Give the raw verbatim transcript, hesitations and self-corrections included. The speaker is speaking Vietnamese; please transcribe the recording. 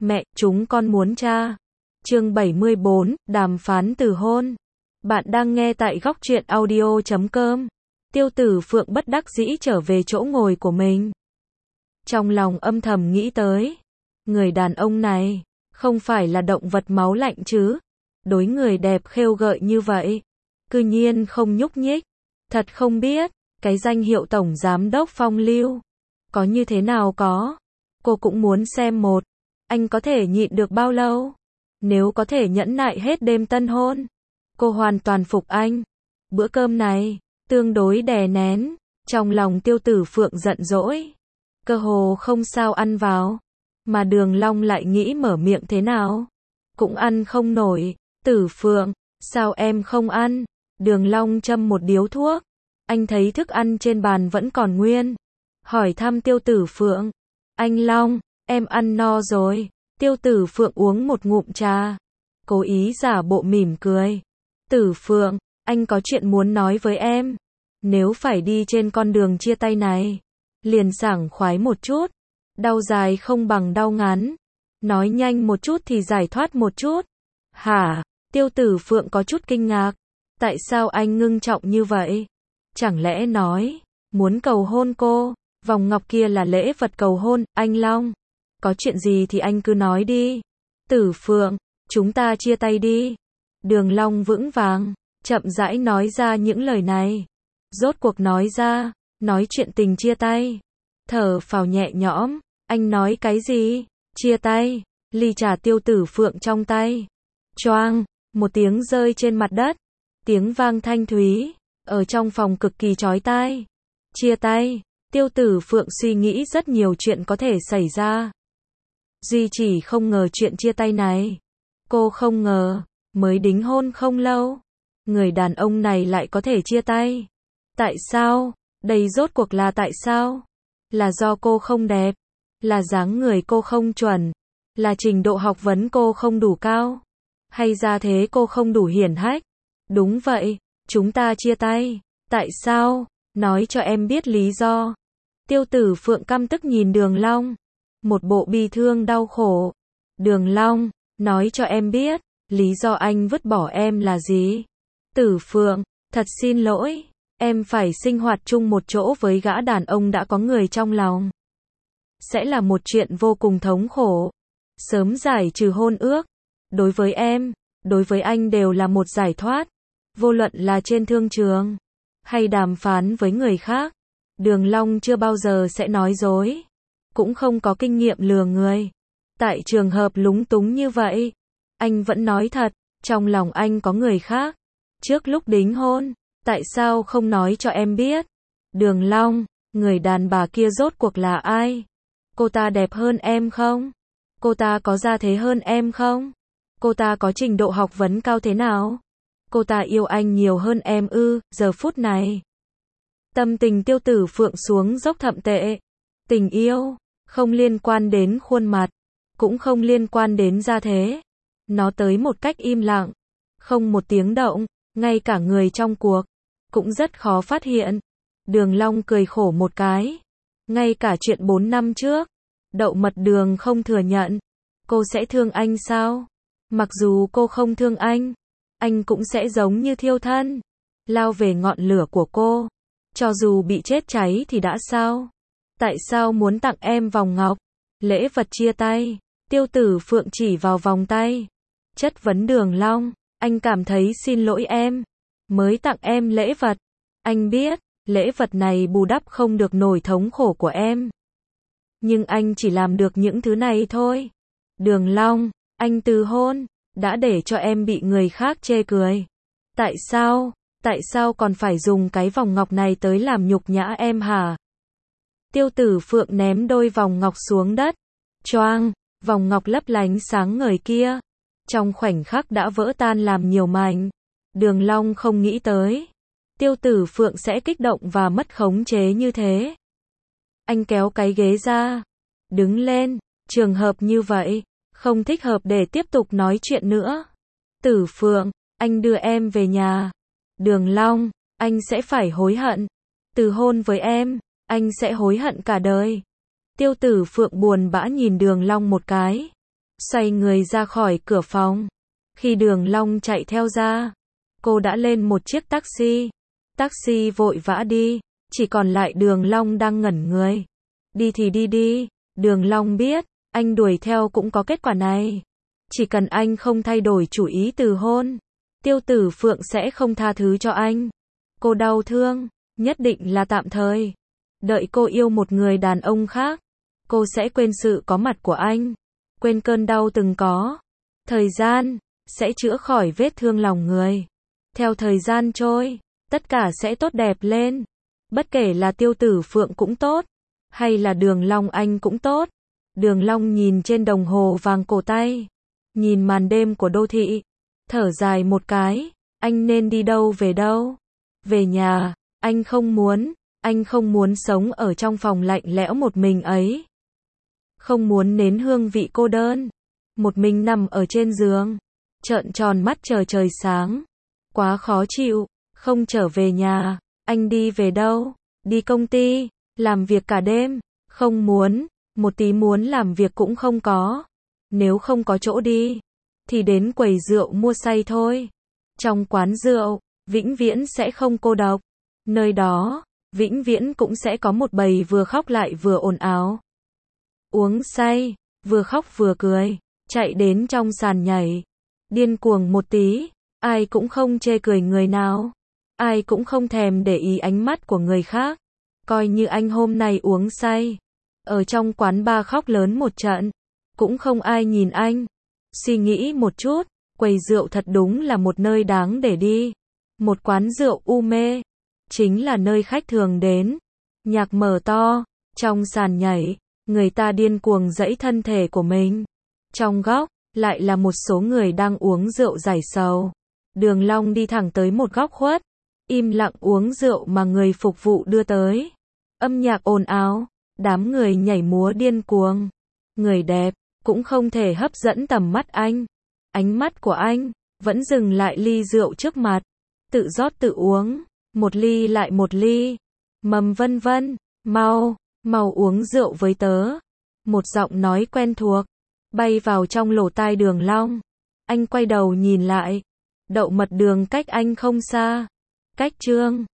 Mẹ, chúng con muốn cha. Chương bảy mươi bốn, đàm phán từ hôn. Bạn đang nghe tại góc truyện audio chấm com. Tiêu Tử Phượng bất đắc dĩ trở về chỗ ngồi của mình. Trong lòng âm thầm nghĩ tới, người đàn ông này, không phải là động vật máu lạnh chứ. Đối người đẹp khêu gợi như vậy, cư nhiên không nhúc nhích. Thật không biết, cái danh hiệu tổng giám đốc phong lưu, có như thế nào có. Cô cũng muốn xem một, anh có thể nhịn được bao lâu. Nếu có thể nhẫn nại hết đêm tân hôn, cô hoàn toàn phục anh. Bữa cơm này, tương đối đè nén, trong lòng Tiêu Tử Phượng giận dỗi. Cơ hồ không sao ăn vào, mà Đường Long lại nghĩ mở miệng thế nào, cũng ăn không nổi. Tử Phượng, sao em không ăn? Đường Long châm một điếu thuốc, anh thấy thức ăn trên bàn vẫn còn nguyên, hỏi thăm Tiêu Tử Phượng. Anh Long, em ăn no rồi. Tiêu Tử Phượng uống một ngụm trà, cố ý giả bộ mỉm cười. Tử Phượng, anh có chuyện muốn nói với em. Nếu phải đi trên con đường chia tay này, liền sảng khoái một chút. Đau dài không bằng đau ngắn. Nói nhanh một chút thì giải thoát một chút. Hả? Tiêu Tử Phượng có chút kinh ngạc. Tại sao anh ngưng trọng như vậy? Chẳng lẽ nói, muốn cầu hôn cô? Vòng ngọc kia là lễ vật cầu hôn, anh Long. Có chuyện gì thì anh cứ nói đi. Tử Phượng, chúng ta chia tay đi. Đường Long vững vàng, chậm rãi nói ra những lời này. Rốt cuộc nói ra, nói chuyện tình chia tay. Thở phào nhẹ nhõm, anh nói cái gì? Chia tay. Ly trà Tiêu Tử Phượng trong tay, choang, một tiếng rơi trên mặt đất. Tiếng vang thanh thúy, ở trong phòng cực kỳ chói tai. Chia tay. Tiêu Tử Phượng suy nghĩ rất nhiều chuyện có thể xảy ra. Duy chỉ không ngờ chuyện chia tay này. Cô không ngờ, mới đính hôn không lâu, người đàn ông này lại có thể chia tay. Tại sao? Đây rốt cuộc là tại sao? Là do cô không đẹp? Là dáng người cô không chuẩn? Là trình độ học vấn cô không đủ cao? Hay gia thế cô không đủ hiển hách? Đúng vậy, chúng ta chia tay. Tại sao? Nói cho em biết lý do. Tiêu Tử Phượng căm tức nhìn Đường Long, một bộ bi thương đau khổ. Đường Long, nói cho em biết, lý do anh vứt bỏ em là gì? Tử Phượng, thật xin lỗi, em phải sinh hoạt chung một chỗ với gã đàn ông đã có người trong lòng. Sẽ là một chuyện vô cùng thống khổ. Sớm giải trừ hôn ước, đối với em, đối với anh đều là một giải thoát. Vô luận là trên thương trường, hay đàm phán với người khác. Đường Long chưa bao giờ sẽ nói dối, cũng không có kinh nghiệm lừa người. Tại trường hợp lúng túng như vậy, anh vẫn nói thật, trong lòng anh có người khác. Trước lúc đính hôn, tại sao không nói cho em biết? Đường Long, người đàn bà kia rốt cuộc là ai? Cô ta đẹp hơn em không? Cô ta có gia thế hơn em không? Cô ta có trình độ học vấn cao thế nào? Cô ta yêu anh nhiều hơn em ư? Giờ phút này, tâm tình Tiêu Tử Phượng xuống dốc thậm tệ. Tình yêu, không liên quan đến khuôn mặt, cũng không liên quan đến gia thế. Nó tới một cách im lặng, không một tiếng động, ngay cả người trong cuộc, cũng rất khó phát hiện. Đường Long cười khổ một cái. Ngay cả chuyện bốn năm trước, Đậu Mật Đường không thừa nhận. Cô sẽ thương anh sao? Mặc dù cô không thương anh, anh cũng sẽ giống như thiêu thân, lao về ngọn lửa của cô. Cho dù bị chết cháy thì đã sao? Tại sao muốn tặng em vòng ngọc? Lễ vật chia tay. Tiêu Tử Phượng chỉ vào vòng tay, chất vấn Đường Long. Anh cảm thấy xin lỗi em, mới tặng em lễ vật. Anh biết, lễ vật này bù đắp không được nổi thống khổ của em. Nhưng anh chỉ làm được những thứ này thôi. Đường Long, anh từ hôn, đã để cho em bị người khác chê cười. Tại sao? Tại sao còn phải dùng cái vòng ngọc này tới làm nhục nhã em hả? Tiêu Tử Phượng ném đôi vòng ngọc xuống đất. Choang, vòng ngọc lấp lánh sáng ngời kia, trong khoảnh khắc đã vỡ tan làm nhiều mảnh. Đường Long không nghĩ tới, Tiêu Tử Phượng sẽ kích động và mất khống chế như thế. Anh kéo cái ghế ra, đứng lên, trường hợp như vậy, không thích hợp để tiếp tục nói chuyện nữa. Tử Phượng, anh đưa em về nhà. Đường Long, anh sẽ phải hối hận. Từ hôn với em, anh sẽ hối hận cả đời. Tiêu Tử Phượng buồn bã nhìn Đường Long một cái. xoay người ra khỏi cửa phòng. Khi Đường Long chạy theo ra, cô đã lên một chiếc taxi. Taxi vội vã đi, chỉ còn lại Đường Long đang ngẩn người. Đi thì đi đi, Đường Long biết, anh đuổi theo cũng có kết quả này. Chỉ cần anh không thay đổi chủ ý từ hôn, Tiêu Tử Phượng sẽ không tha thứ cho anh. Cô đau thương, nhất định là tạm thời. Đợi cô yêu một người đàn ông khác, cô sẽ quên sự có mặt của anh, quên cơn đau từng có. Thời gian sẽ chữa khỏi vết thương lòng người. Theo thời gian trôi, tất cả sẽ tốt đẹp lên. Bất kể là Tiêu Tử Phượng cũng tốt, hay là Đường Long anh cũng tốt. Đường Long nhìn trên đồng hồ vàng cổ tay, nhìn màn đêm của đô thị, thở dài một cái. Anh nên đi đâu về đâu? Về nhà. Anh không muốn, anh không muốn sống ở trong phòng lạnh lẽo một mình ấy. Không muốn nếm hương vị cô đơn, một mình nằm ở trên giường, trợn tròn mắt chờ trời sáng. Quá khó chịu, không trở về nhà. Anh đi về đâu? Đi công ty, làm việc cả đêm. Không muốn, một tí muốn làm việc cũng không có. Nếu không có chỗ đi, thì đến quầy rượu mua say thôi. Trong quán rượu, vĩnh viễn sẽ không cô độc. Nơi đó, vĩnh viễn cũng sẽ có một bầy vừa khóc lại vừa ồn ào. Uống say, vừa khóc vừa cười, chạy đến trong sàn nhảy. Điên cuồng một tí, ai cũng không chê cười người nào. Ai cũng không thèm để ý ánh mắt của người khác. Coi như anh hôm nay uống say, ở trong quán bar khóc lớn một trận, cũng không ai nhìn anh. Suy nghĩ một chút, quầy rượu thật đúng là một nơi đáng để đi. Một quán rượu u mê, chính là nơi khách thường đến. Nhạc mở to, trong sàn nhảy, người ta điên cuồng giãy thân thể của mình. Trong góc, lại là một số người đang uống rượu giải sầu. Đường Long đi thẳng tới một góc khuất, im lặng uống rượu mà người phục vụ đưa tới. Âm nhạc ồn ào, đám người nhảy múa điên cuồng. Người đẹp, cũng không thể hấp dẫn tầm mắt anh. Ánh mắt của anh, vẫn dừng lại ly rượu trước mặt. Tự rót tự uống, một ly lại một ly. Mầm vân vân, mau, mau uống rượu với tớ. Một giọng nói quen thuộc, bay vào trong lỗ tai Đường Long. Anh quay đầu nhìn lại. Đậu mật đường cách anh không xa. Cách Trương